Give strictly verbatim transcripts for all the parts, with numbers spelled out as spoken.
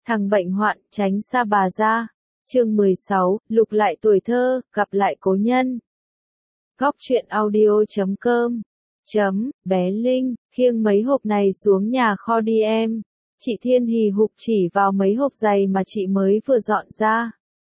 Thằng bệnh hoạn, tránh xa bà ra. Chương mười sáu, lục lại tuổi thơ, gặp lại cố nhân. Góc truyện audio chấm com. Chấm, bé Linh, khiêng mấy hộp này xuống nhà kho đi em. Chị Thiên hì hục chỉ vào mấy hộp giày mà chị mới vừa dọn ra.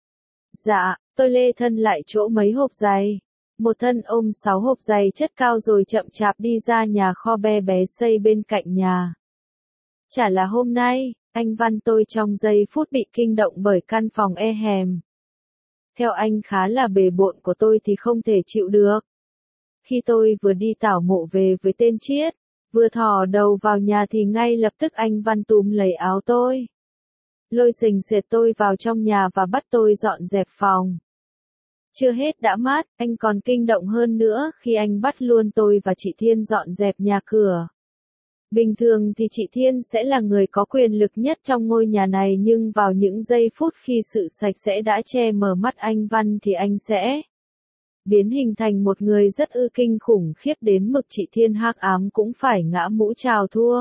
Dạ, tôi lê thân lại chỗ mấy hộp giày. Một thân ôm sáu hộp giày chất cao rồi chậm chạp đi ra nhà kho be bé xây bên cạnh nhà. Chả là hôm nay, anh Văn tôi trong giây phút bị kinh động bởi căn phòng e hèm. Theo anh khá là bề bộn của tôi thì không thể chịu được. Khi tôi vừa đi tảo mộ về với tên Chiết, vừa thò đầu vào nhà thì ngay lập tức anh Văn túm lấy áo tôi. Lôi sình sệt tôi vào trong nhà và bắt tôi dọn dẹp phòng. Chưa hết đã mát, anh còn kinh động hơn nữa khi anh bắt luôn tôi và chị Thiên dọn dẹp nhà cửa. Bình thường thì chị Thiên sẽ là người có quyền lực nhất trong ngôi nhà này, nhưng vào những giây phút khi sự sạch sẽ đã che mờ mắt anh Văn thì anh sẽ biến hình thành một người rất ư kinh khủng khiếp đến mực chị Thiên hắc ám cũng phải ngã mũ chào thua.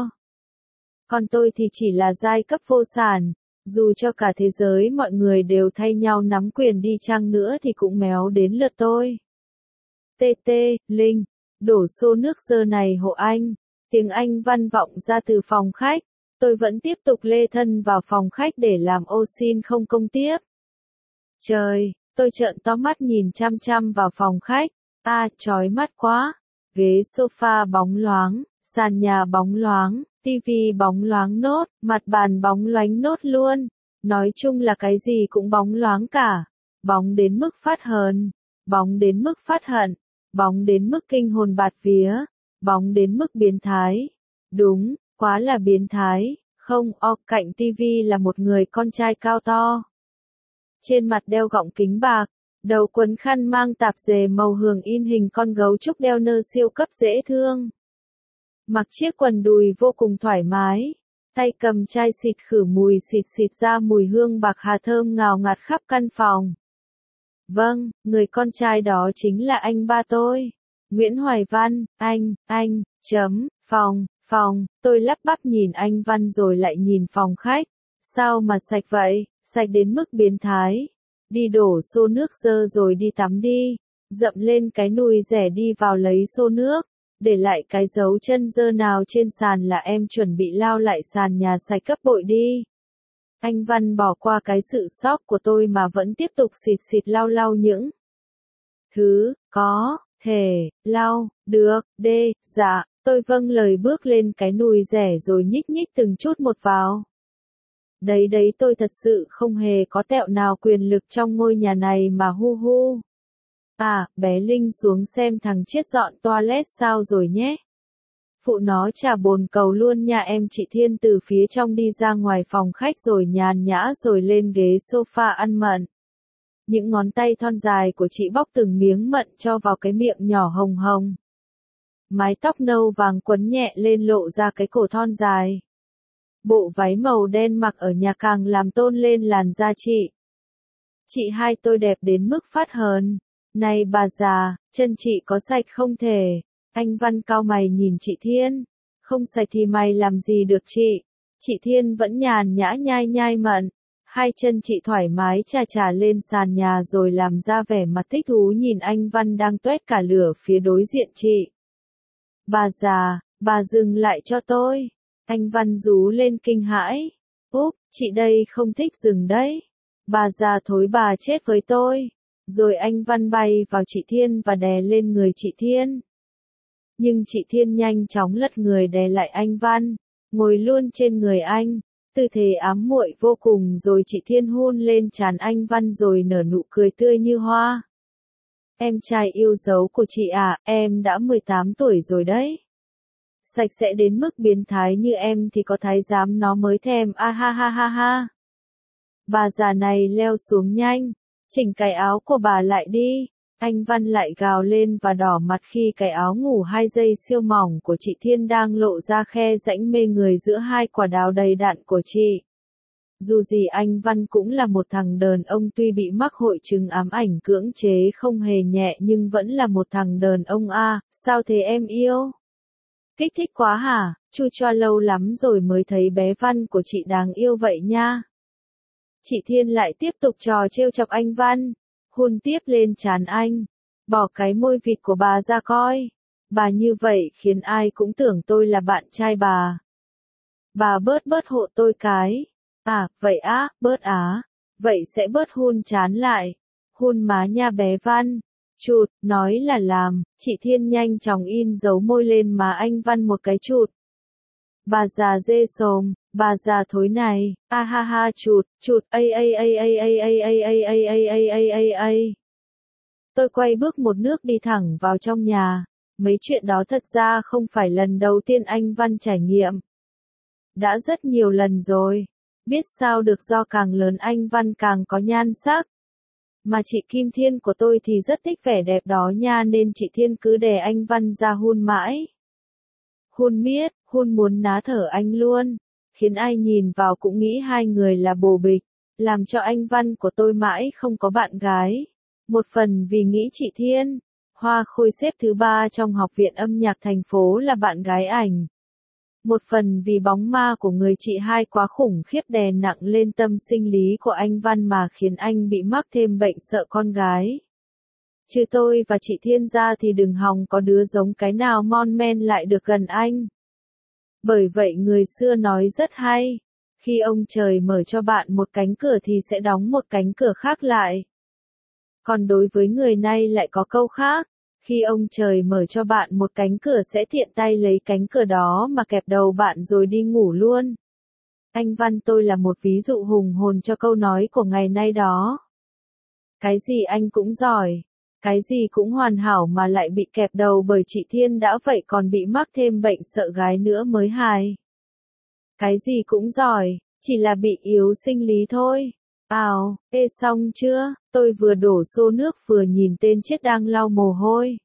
Còn tôi thì chỉ là giai cấp vô sản, dù cho cả thế giới mọi người đều thay nhau nắm quyền đi chăng nữa thì cũng méo đến lượt tôi. Tê tê, Linh, đổ xô nước dơ này hộ anh. Tiếng anh Văn vọng ra từ phòng khách, tôi vẫn tiếp tục lê thân vào phòng khách để làm ô xin không công tiếp. Trời, tôi trợn to mắt nhìn chăm chăm vào phòng khách, a à, chói mắt quá, ghế sofa bóng loáng, sàn nhà bóng loáng, tivi bóng loáng nốt, mặt bàn bóng loánh nốt luôn, nói chung là cái gì cũng bóng loáng cả, bóng đến mức phát hờn, bóng đến mức phát hận, bóng đến mức kinh hồn bạt vía. Bóng đến mức biến thái. Đúng, quá là biến thái. Không, o, cạnh tivi là một người con trai cao to. Trên mặt đeo gọng kính bạc, đầu quấn khăn mang tạp dề màu hường in hình con gấu trúc đeo nơ siêu cấp dễ thương. Mặc chiếc quần đùi vô cùng thoải mái, tay cầm chai xịt khử mùi xịt xịt ra mùi hương bạc hà thơm ngào ngạt khắp căn phòng. Vâng, người con trai đó chính là anh ba tôi. Nguyễn Hoài Văn, anh, anh, chấm, phòng, phòng, tôi lắp bắp nhìn anh Văn rồi lại nhìn phòng khách. Sao mà sạch vậy, sạch đến mức biến thái. Đi đổ xô nước dơ rồi đi tắm đi. Dậm lên cái nùi rẻ đi vào lấy xô nước. Để lại cái dấu chân dơ nào trên sàn là em chuẩn bị lao lại sàn nhà sạch cấp bội đi. Anh Văn bỏ qua cái sự sốc của tôi mà vẫn tiếp tục xịt xịt lau lau những thứ, có. Thể, lau, được, đê, dạ, tôi vâng lời bước lên cái nùi rẻ rồi nhích nhích từng chút một vào. Đấy đấy tôi thật sự không hề có tẹo nào quyền lực trong ngôi nhà này mà hu hu. À, bé Linh xuống xem thằng Chiết dọn toilet sao rồi nhé. Phụ nó chả bồn cầu luôn nha em. Chị Thiên từ phía trong đi ra ngoài phòng khách rồi nhàn nhã rồi lên ghế sofa ăn mận. Những ngón tay thon dài của chị bóc từng miếng mận cho vào cái miệng nhỏ hồng hồng. Mái tóc nâu vàng quấn nhẹ lên lộ ra cái cổ thon dài. Bộ váy màu đen mặc ở nhà càng làm tôn lên làn da chị. Chị hai tôi đẹp đến mức phát hờn. Này bà già, chân chị có sạch không thể? Anh Văn cau mày nhìn chị Thiên. Không sạch thì mày làm gì được chị? Chị Thiên vẫn nhàn nhã nhai nhai mận. Hai chân chị thoải mái chà chà lên sàn nhà rồi làm ra vẻ mặt thích thú nhìn anh Văn đang tuét cả lửa phía đối diện chị. Bà già, bà dừng lại cho tôi. Anh Văn rú lên kinh hãi. Úp, chị đây không thích dừng đấy. Bà già thối bà chết với tôi. Rồi anh Văn bay vào chị Thiên và đè lên người chị Thiên. Nhưng chị Thiên nhanh chóng lật người đè lại anh Văn, ngồi luôn trên người anh. Tư thế ám muội vô cùng rồi chị Thiên hôn lên trán anh Văn rồi nở nụ cười tươi như hoa. Em trai yêu dấu của chị à, em đã mười tám tuổi rồi đấy. Sạch sẽ đến mức biến thái như em thì có thái giám nó mới thèm a ha ha ha ha. Bà già này leo xuống nhanh, chỉnh cái áo của bà lại đi. Anh Văn lại gào lên và đỏ mặt khi cái áo ngủ hai dây siêu mỏng của chị Thiên đang lộ ra khe rãnh mê người giữa hai quả đào đầy đặn của chị. Dù gì anh Văn cũng là một thằng đàn ông tuy bị mắc hội chứng ám ảnh cưỡng chế không hề nhẹ nhưng vẫn là một thằng đàn ông a. À, sao thế em yêu? Kích thích quá hả? Chu choa lâu lắm rồi mới thấy bé Văn của chị đáng yêu vậy nha. Chị Thiên lại tiếp tục trò trêu chọc anh Văn, hôn tiếp lên trán anh, bỏ cái môi vịt của bà ra coi. Bà như vậy khiến ai cũng tưởng tôi là bạn trai bà. Bà bớt bớt hộ tôi cái. À, vậy á, bớt á. Vậy sẽ bớt hôn chán lại. Hôn má nha bé Văn. Chụt, nói là làm, chị Thiên nhanh chóng in dấu môi lên má anh Văn một cái chụt. Bà già dê sồm, bà già thối này, a ha ha chụt, chụt, ây ây ây ây ây ây ây ây ây ây ây ây ây ây. Tôi quay bước một nước đi thẳng vào trong nhà. Mấy chuyện đó thật ra không phải lần đầu tiên anh Văn trải nghiệm. Đã rất nhiều lần rồi. Biết sao được, do càng lớn anh Văn càng có nhan sắc. Mà chị Kim Thiên của tôi thì rất thích vẻ đẹp đó nha, nên chị Thiên cứ đè anh Văn ra hôn mãi. Hôn miết, hôn muốn ná thở anh luôn. Khiến ai nhìn vào cũng nghĩ hai người là bồ bịch. Làm cho anh Văn của tôi mãi không có bạn gái. Một phần vì nghĩ chị Thiên, Hoa Khôi xếp thứ ba trong học viện âm nhạc thành phố là bạn gái ảnh. Một phần vì bóng ma của người chị hai quá khủng khiếp đè nặng lên tâm sinh lý của anh Văn mà khiến anh bị mắc thêm bệnh sợ con gái. Chứ tôi và chị Thiên ra thì đừng hòng có đứa giống cái nào mon men lại được gần anh. Bởi vậy người xưa nói rất hay, khi ông trời mở cho bạn một cánh cửa thì sẽ đóng một cánh cửa khác lại. Còn đối với người nay lại có câu khác, khi ông trời mở cho bạn một cánh cửa sẽ tiện tay lấy cánh cửa đó mà kẹp đầu bạn rồi đi ngủ luôn. Anh Văn tôi là một ví dụ hùng hồn cho câu nói của ngày nay đó. Cái gì anh cũng giỏi, cái gì cũng hoàn hảo mà lại bị kẹp đầu bởi chị Thiên đã vậy còn bị mắc thêm bệnh sợ gái nữa mới hài. Cái gì cũng giỏi, chỉ là bị yếu sinh lý thôi. Ào, ê xong chưa, tôi vừa đổ xô nước vừa nhìn tên chết đang lau mồ hôi.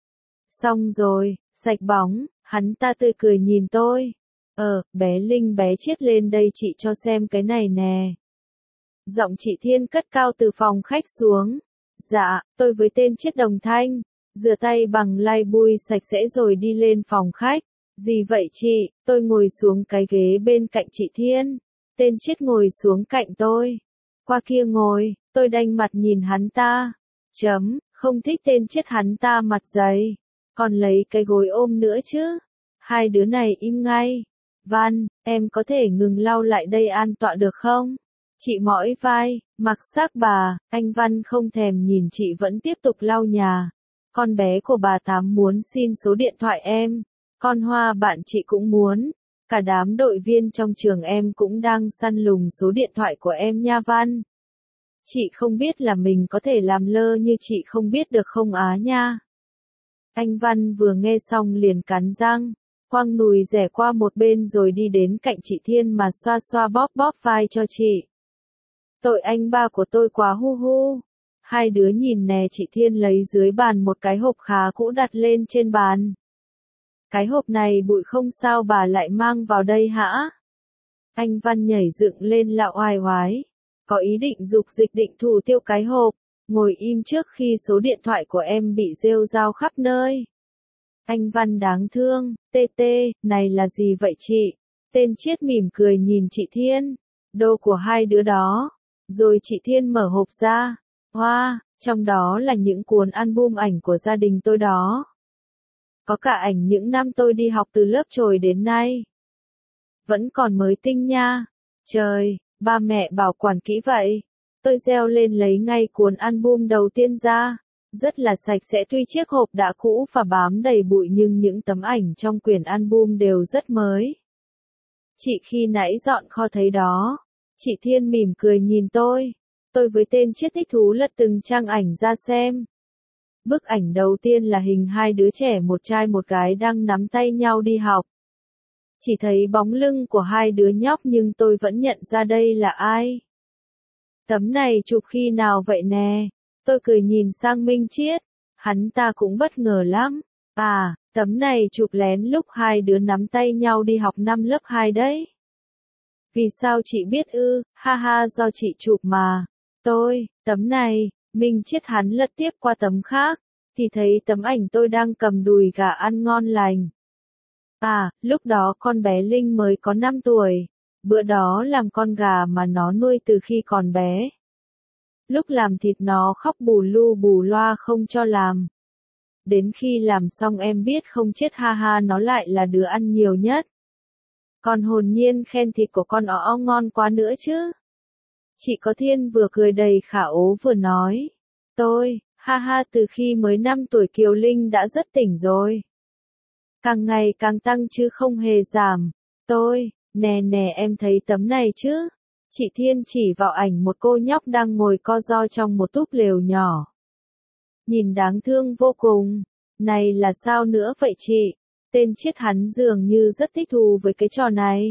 Xong rồi, sạch bóng, hắn ta tươi cười nhìn tôi. Ờ, bé Linh bé chết lên đây chị cho xem cái này nè. Giọng chị Thiên cất cao từ phòng khách xuống. Dạ, tôi với tên chết đồng thanh. Rửa tay bằng lay bui sạch sẽ rồi đi lên phòng khách. Gì vậy chị, tôi ngồi xuống cái ghế bên cạnh chị Thiên. Tên chết ngồi xuống cạnh tôi. Qua kia ngồi, tôi đanh mặt nhìn hắn ta. Chấm, không thích tên chết hắn ta mặt dày. Còn lấy cái gối ôm nữa chứ. Hai đứa này im ngay. Văn, em có thể ngừng lau lại đây an tọa được không? Chị mỏi vai, mặc xác bà, anh Văn không thèm nhìn chị vẫn tiếp tục lau nhà. Con bé của bà Tám muốn xin số điện thoại em. Con Hoa bạn chị cũng muốn. Cả đám đội viên trong trường em cũng đang săn lùng số điện thoại của em nha Văn. Chị không biết là mình có thể làm lơ như chị không biết được không á nha. Anh Văn vừa nghe xong liền cắn răng, quăng nùi rẻ qua một bên rồi đi đến cạnh chị Thiên mà xoa xoa bóp bóp vai cho chị. Tội anh ba của tôi quá hu hu. Hai đứa nhìn nè, chị Thiên lấy dưới bàn một cái hộp khá cũ đặt lên trên bàn. Cái hộp này bụi không sao bà lại mang vào đây hả? Anh Văn nhảy dựng lên lạo oai oái. Có ý định dục dịch định thủ tiêu cái hộp. Ngồi im trước khi số điện thoại của em bị rêu rao khắp nơi. Anh Văn đáng thương, tê tê, này là gì vậy chị? Tên Chiết mỉm cười nhìn chị Thiên. Đồ của hai đứa đó. Rồi chị Thiên mở hộp ra. Hoa, wow, trong đó là những cuốn album ảnh của gia đình tôi đó. Có cả ảnh những năm tôi đi học từ lớp chồi đến nay. Vẫn còn mới tinh nha. Trời, ba mẹ bảo quản kỹ vậy. Tôi reo lên lấy ngay cuốn album đầu tiên ra. Rất là sạch sẽ, tuy chiếc hộp đã cũ và bám đầy bụi nhưng những tấm ảnh trong quyển album đều rất mới. Chị khi nãy dọn kho thấy đó. Chị Thiên mỉm cười nhìn tôi. Tôi với tên Chiết thích thú lật từng trang ảnh ra xem. Bức ảnh đầu tiên là hình hai đứa trẻ, một trai một gái đang nắm tay nhau đi học. Chỉ thấy bóng lưng của hai đứa nhóc nhưng tôi vẫn nhận ra đây là ai. Tấm này chụp khi nào vậy nè? Tôi cười nhìn sang Minh Chiết. Hắn ta cũng bất ngờ lắm. À, tấm này chụp lén lúc hai đứa nắm tay nhau đi học năm lớp hai đấy. Vì sao chị biết ư? Ha ha, do chị chụp mà. Tôi, tấm này, Minh Chiết hắn lật tiếp qua tấm khác, thì thấy tấm ảnh tôi đang cầm đùi gà ăn ngon lành. À, lúc đó con bé Linh mới có năm tuổi. Bữa đó làm con gà mà nó nuôi từ khi còn bé. Lúc làm thịt nó khóc bù lu bù loa không cho làm. Đến khi làm xong em biết không chết ha ha nó lại là đứa ăn nhiều nhất. Còn hồn nhiên khen thịt của con ó ngon quá nữa chứ. Chị có Thiên vừa cười đầy khả ố vừa nói. Tôi, ha ha từ khi mới năm tuổi Kiều Linh đã rất tỉnh rồi. Càng ngày càng tăng chứ không hề giảm. Tôi, nè nè em thấy tấm này chứ. Chị Thiên chỉ vào ảnh một cô nhóc đang ngồi co ro trong một túp lều nhỏ. Nhìn đáng thương vô cùng. Này là sao nữa vậy chị? Tên chết hắn dường như rất thích thú với cái trò này.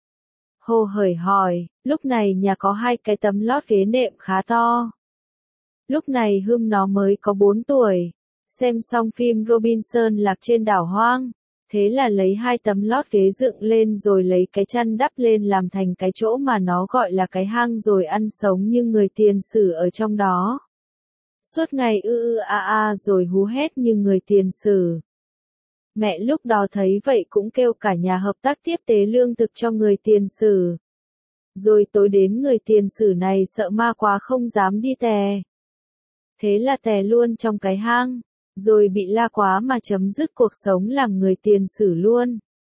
Hồ hởi hỏi, lúc này nhà có hai cái tấm lót ghế nệm khá to. Lúc này Hươm nó mới có bốn tuổi. Xem xong phim Robinson lạc trên đảo hoang. Thế là lấy hai tấm lót ghế dựng lên rồi lấy cái chăn đắp lên làm thành cái chỗ mà nó gọi là cái hang rồi ăn sống như người tiền sử ở trong đó. Suốt ngày ư ư a a rồi hú hét như người tiền sử. Mẹ lúc đó thấy vậy cũng kêu cả nhà hợp tác tiếp tế lương thực cho người tiền sử. Rồi tối đến người tiền sử này sợ ma quá không dám đi tè. Thế là tè luôn trong cái hang. Rồi bị la quá mà chấm dứt cuộc sống làm người tiền sử luôn.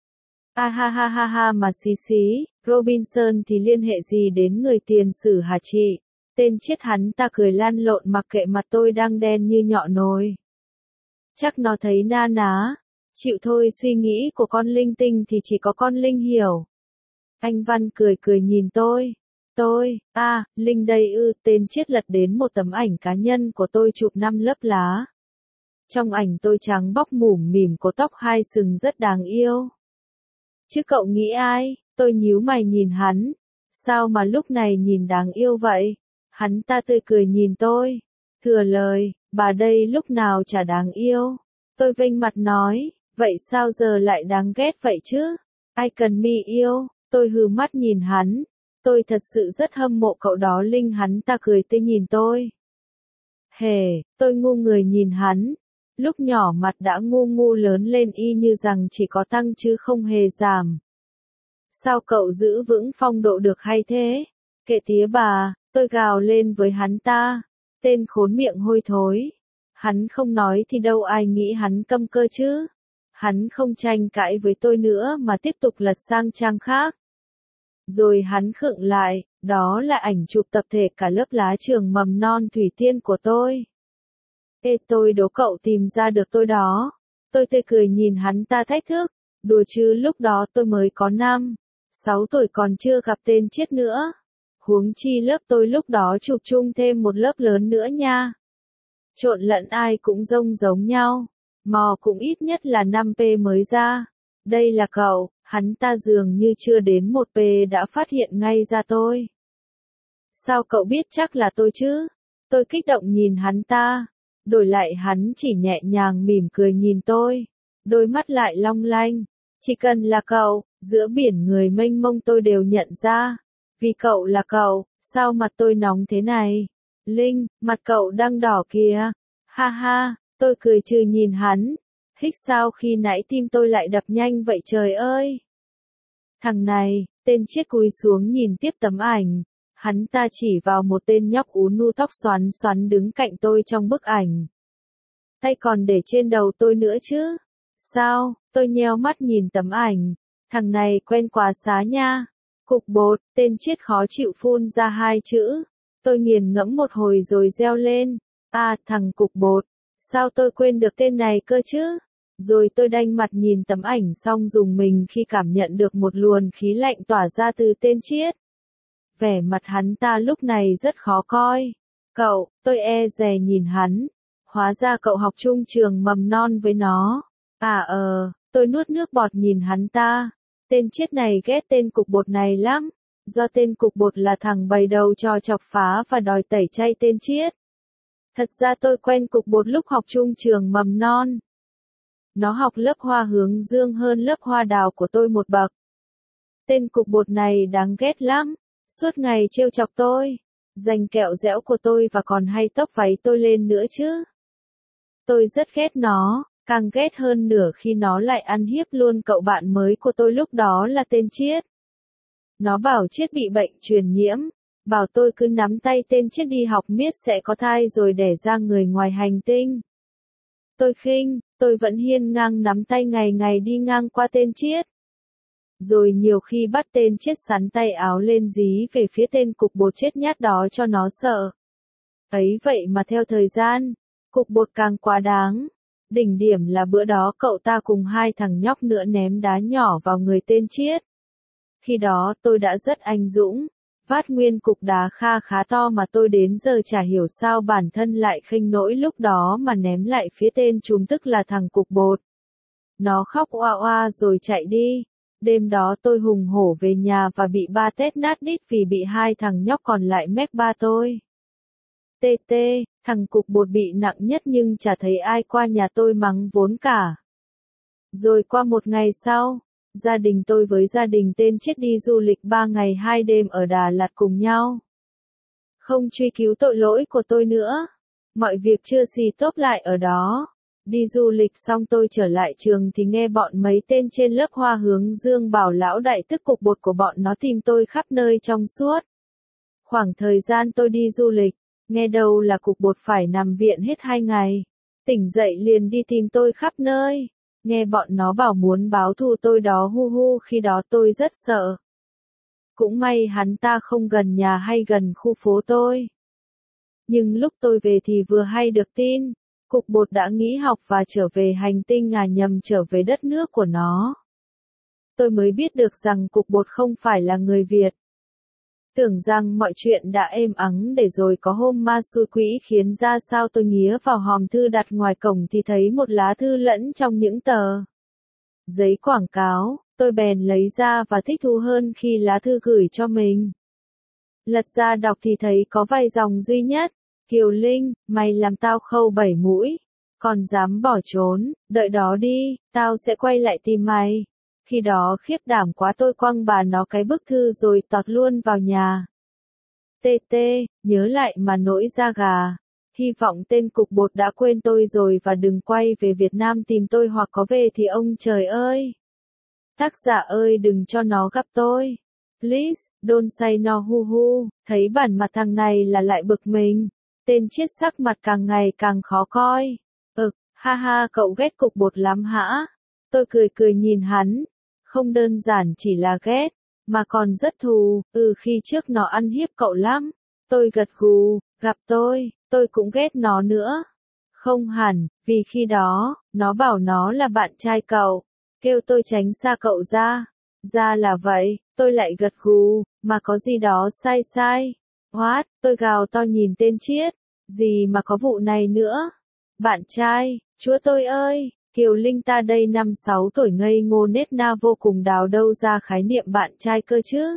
A ha ha ha ha mà xí xí, Robinson thì liên hệ gì đến người tiền sử hả chị? Tên chết hắn ta cười lăn lộn mặc kệ mặt tôi đang đen như nhọ nồi. Chắc nó thấy na ná. Chịu thôi suy nghĩ của con linh tinh thì chỉ có con linh hiểu. Anh Văn cười cười nhìn tôi. Tôi, a à, Linh đây ư, tên chết lật đến một tấm ảnh cá nhân của tôi chụp năm lớp lá. Trong ảnh tôi trắng bóc mủm mỉm có tóc hai sừng rất đáng yêu. Chứ cậu nghĩ ai? Tôi nhíu mày nhìn hắn. Sao mà lúc này nhìn đáng yêu vậy? Hắn ta tươi cười nhìn tôi. Thừa lời, bà đây lúc nào chả đáng yêu. Tôi vênh mặt nói, vậy sao giờ lại đáng ghét vậy chứ? Ai cần mi yêu? Tôi hừ mắt nhìn hắn. Tôi thật sự rất hâm mộ cậu đó Linh hắn ta cười tươi nhìn tôi. Hề, tôi ngu người nhìn hắn. Lúc nhỏ mặt đã ngu ngu lớn lên y như rằng chỉ có tăng chứ không hề giảm. Sao cậu giữ vững phong độ được hay thế? Kệ tía bà, tôi gào lên với hắn ta. Tên khốn miệng hôi thối. Hắn không nói thì đâu ai nghĩ hắn câm cơ chứ. Hắn không tranh cãi với tôi nữa mà tiếp tục lật sang trang khác. Rồi hắn khựng lại, đó là ảnh chụp tập thể cả lớp lá trường mầm non Thủy Tiên của tôi. Ê tôi đố cậu tìm ra được tôi đó. Tôi tươi cười nhìn hắn ta thách thức. Đùa chứ lúc đó tôi mới có năm, sáu tuổi còn chưa gặp tên chết nữa. Huống chi lớp tôi lúc đó chụp chung thêm một lớp lớn nữa nha. Trộn lẫn ai cũng rông giống nhau. Mò cũng ít nhất là năm p mới ra. Đây là cậu, hắn ta dường như chưa đến một p đã phát hiện ngay ra tôi. Sao cậu biết chắc là tôi chứ? Tôi kích động nhìn hắn ta. Đổi lại hắn chỉ nhẹ nhàng mỉm cười nhìn tôi. Đôi mắt lại long lanh. Chỉ cần là cậu, giữa biển người mênh mông tôi đều nhận ra. Vì cậu là cậu, sao mặt tôi nóng thế này? Linh, mặt cậu đang đỏ kìa. Ha ha, tôi cười trừ nhìn hắn. Hích sao khi nãy tim tôi lại đập nhanh vậy trời ơi. Thằng này, tên chết cúi xuống nhìn tiếp tấm ảnh. Hắn ta chỉ vào một tên nhóc ú nu tóc xoắn xoắn đứng cạnh tôi trong bức ảnh. Tay còn để trên đầu tôi nữa chứ. Sao, tôi nheo mắt nhìn tấm ảnh. Thằng này quen quá xá nha. Cục bột, tên chết khó chịu phun ra hai chữ. Tôi nghiền ngẫm một hồi rồi reo lên. À, thằng cục bột. Sao tôi quên được tên này cơ chứ? Rồi tôi đanh mặt nhìn tấm ảnh xong dùng mình khi cảm nhận được một luồng khí lạnh tỏa ra từ tên chết. Vẻ mặt hắn ta lúc này rất khó coi. Cậu, tôi e dè nhìn hắn. Hóa ra cậu học chung trường mầm non với nó. À ờ, tôi nuốt nước bọt nhìn hắn ta. Tên chết này ghét tên cục bột này lắm. Do tên cục bột là thằng bày đầu trò chọc phá và đòi tẩy chay tên chết. Thật ra tôi quen cục bột lúc học chung trường mầm non. Nó học lớp hoa hướng dương hơn lớp hoa đào của tôi một bậc. Tên cục bột này đáng ghét lắm. Suốt ngày trêu chọc tôi. Giành kẹo dẻo của tôi và còn hay tóc váy tôi lên nữa chứ. Tôi rất ghét nó. Càng ghét hơn nửa khi nó lại ăn hiếp luôn cậu bạn mới của tôi lúc đó là tên Chiết. Nó bảo Chiết bị bệnh truyền nhiễm, bảo tôi cứ nắm tay tên Chiết đi học miết sẽ có thai rồi đẻ ra người ngoài hành tinh. Tôi khinh, tôi vẫn hiên ngang nắm tay ngày ngày đi ngang qua tên Chiết. Rồi nhiều khi bắt tên Chiết sắn tay áo lên dí về phía tên cục bột chết nhát đó cho nó sợ. Ấy vậy mà theo thời gian, cục bột càng quá đáng. Đỉnh điểm là bữa đó cậu ta cùng hai thằng nhóc nữa ném đá nhỏ vào người tên Chiết. Khi đó tôi đã rất anh dũng, vát nguyên cục đá kha khá to mà tôi đến giờ chả hiểu sao bản thân lại khinh nỗi lúc đó mà ném lại phía tên chúng tức là thằng cục bột. Nó khóc oa oa rồi chạy đi. Đêm đó tôi hùng hổ về nhà và bị ba tét nát đít vì bị hai thằng nhóc còn lại mép ba tôi. Tê tê, thằng cục bột bị nặng nhất nhưng chả thấy ai qua nhà tôi mắng vốn cả. Rồi qua một ngày sau, gia đình tôi với gia đình tên Chiết đi du lịch ba ngày hai đêm ở Đà Lạt cùng nhau. Không truy cứu tội lỗi của tôi nữa. Mọi việc chưa xì tốp lại ở đó. Đi du lịch xong tôi trở lại trường thì nghe bọn mấy tên trên lớp Hoa Hướng Dương bảo lão đại tức cục bột của bọn nó tìm tôi khắp nơi trong suốt. Khoảng thời gian tôi đi du lịch, nghe đâu là cục bột phải nằm viện hết hai ngày. Tỉnh dậy liền đi tìm tôi khắp nơi. Nghe bọn nó bảo muốn báo thù tôi đó hu hu khi đó tôi rất sợ. Cũng may hắn ta không gần nhà hay gần khu phố tôi. Nhưng lúc tôi về thì vừa hay được tin, cục bột đã nghỉ học và trở về hành tinh à nhầm trở về đất nước của nó. Tôi mới biết được rằng cục bột không phải là người Việt. Tưởng rằng mọi chuyện đã êm ắng để rồi có hôm ma xui quỷ khiến ra sao tôi nghía vào hòm thư đặt ngoài cổng thì thấy một lá thư lẫn trong những tờ giấy quảng cáo, tôi bèn lấy ra và thích thú hơn khi lá thư gửi cho mình. Lật ra đọc thì thấy có vài dòng duy nhất, Kiều Linh, mày làm tao khâu bảy mũi, còn dám bỏ trốn, đợi đó đi, tao sẽ quay lại tìm mày. Khi đó khiếp đảm quá tôi quăng bà nó cái bức thư rồi tọt luôn vào nhà. Tê tê, nhớ lại mà nổi da gà. Hy vọng tên cục bột đã quên tôi rồi và đừng quay về Việt Nam tìm tôi hoặc có về thì ông trời ơi. Tác giả ơi đừng cho nó gặp tôi. Please, don't say no hu hu. Thấy bản mặt thằng này là lại bực mình. Tên Chiết sắc mặt càng ngày càng khó coi. Ực, ha ha cậu ghét cục bột lắm hả? Tôi cười cười nhìn hắn. Không đơn giản chỉ là ghét, mà còn rất thù, ừ khi trước nó ăn hiếp cậu lắm. Tôi gật gù, gặp tôi, tôi cũng ghét nó nữa. Không hẳn, vì khi đó, nó bảo nó là bạn trai cậu, kêu tôi tránh xa cậu ra. Ra là vậy, tôi lại gật gù, mà có gì đó sai sai. What, tôi gào to nhìn tên Chiết, gì mà có vụ này nữa. Bạn trai, chúa tôi ơi. Kiều Linh ta đây năm sáu tuổi ngây ngô nết na vô cùng đào đâu ra khái niệm bạn trai cơ chứ.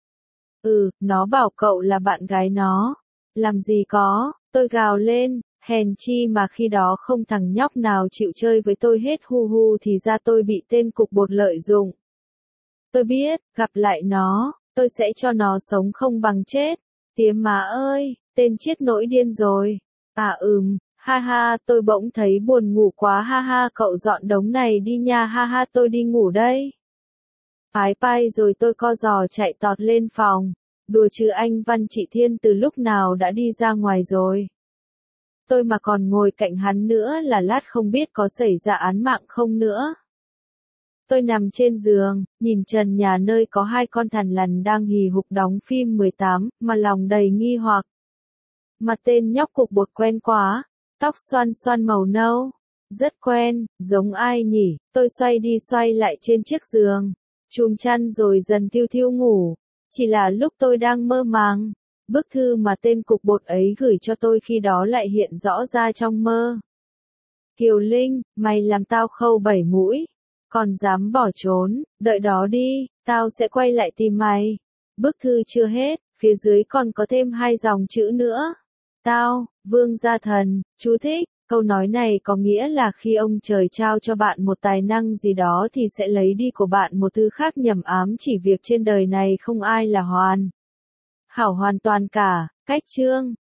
Ừ, nó bảo cậu là bạn gái nó. Làm gì có, tôi gào lên, hèn chi mà khi đó không thằng nhóc nào chịu chơi với tôi hết hu hu thì ra tôi bị tên cục bột lợi dụng. Tôi biết, gặp lại nó, tôi sẽ cho nó sống không bằng chết. Tía má ơi, tên Chiết nổi điên rồi. À ừm. Ha ha, tôi bỗng thấy buồn ngủ quá ha ha cậu dọn đống này đi nha ha ha tôi đi ngủ đây. Phái bay rồi tôi co giò chạy tọt lên phòng. Đùa chứ anh Văn chị Thiên từ lúc nào đã đi ra ngoài rồi. Tôi mà còn ngồi cạnh hắn nữa là lát không biết có xảy ra án mạng không nữa. Tôi nằm trên giường, nhìn trần nhà nơi có hai con thằn lằn đang hì hục đóng phim mười tám, mà lòng đầy nghi hoặc. Mặt tên nhóc cục bột quen quá. Tóc xoăn xoăn màu nâu. Rất quen, giống ai nhỉ, tôi xoay đi xoay lại trên chiếc giường. Chùm chăn rồi dần thiu thiu ngủ. Chỉ là lúc tôi đang mơ màng. Bức thư mà tên cục bột ấy gửi cho tôi khi đó lại hiện rõ ra trong mơ. Kiều Linh, mày làm tao khâu bảy mũi. Còn dám bỏ trốn, đợi đó đi, tao sẽ quay lại tìm mày. Bức thư chưa hết, phía dưới còn có thêm hai dòng chữ nữa. Tao, Vương Gia Thần, chú thích, câu nói này có nghĩa là khi ông trời trao cho bạn một tài năng gì đó thì sẽ lấy đi của bạn một thứ khác nhằm ám chỉ việc trên đời này không ai là hoàn hảo hoàn toàn cả, cách chương.